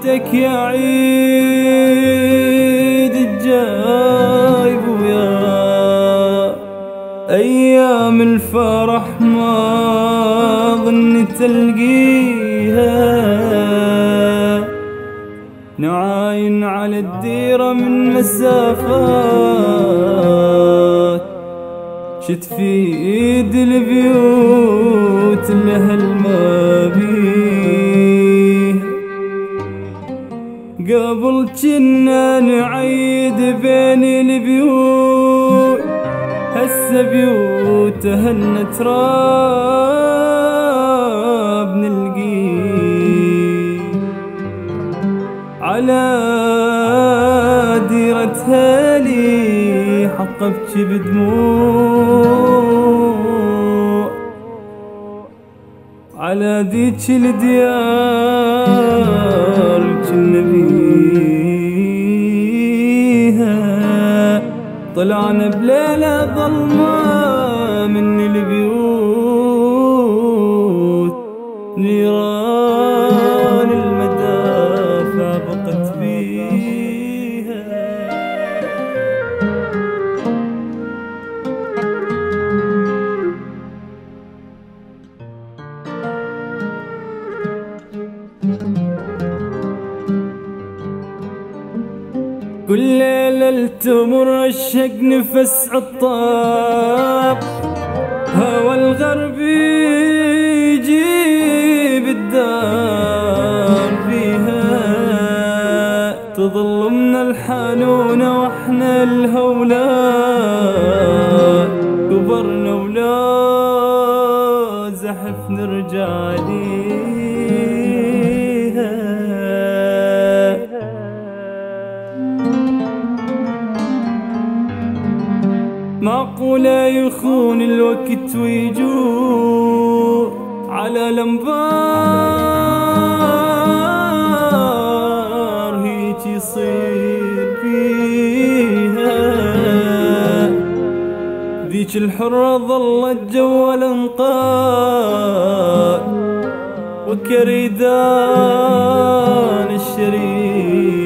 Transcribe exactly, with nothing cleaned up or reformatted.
ليتك يا عيد الجايب ويا أيام الفرح ما ظن تلقيها، نعاين على الديرة من مسافات، شت في ايد البيوت الاهل ما بيه. قبل جنا نعيد بين البيوت، هسه بيوت اهلنا تراب نلقيه، على ديرتها لي حق ابكي بدموع، على ذيك الديار كنا بيها، طلعنا بليلة ظلمة من البيوت، نيران المدافع بقت بيها. كل ليلة تمر الشق نفس عطاب، هوى الغرب يجيب الدار فيها، تظل من الحنونة واحنا الهولاء، كبرنا ولا زحف نرجع ليها. معقولة يخون الوقت ويجور على الانبار، هيك يصير فيها. ذيك الحرة ظلت جوا الانقاء، وكريدان الشريف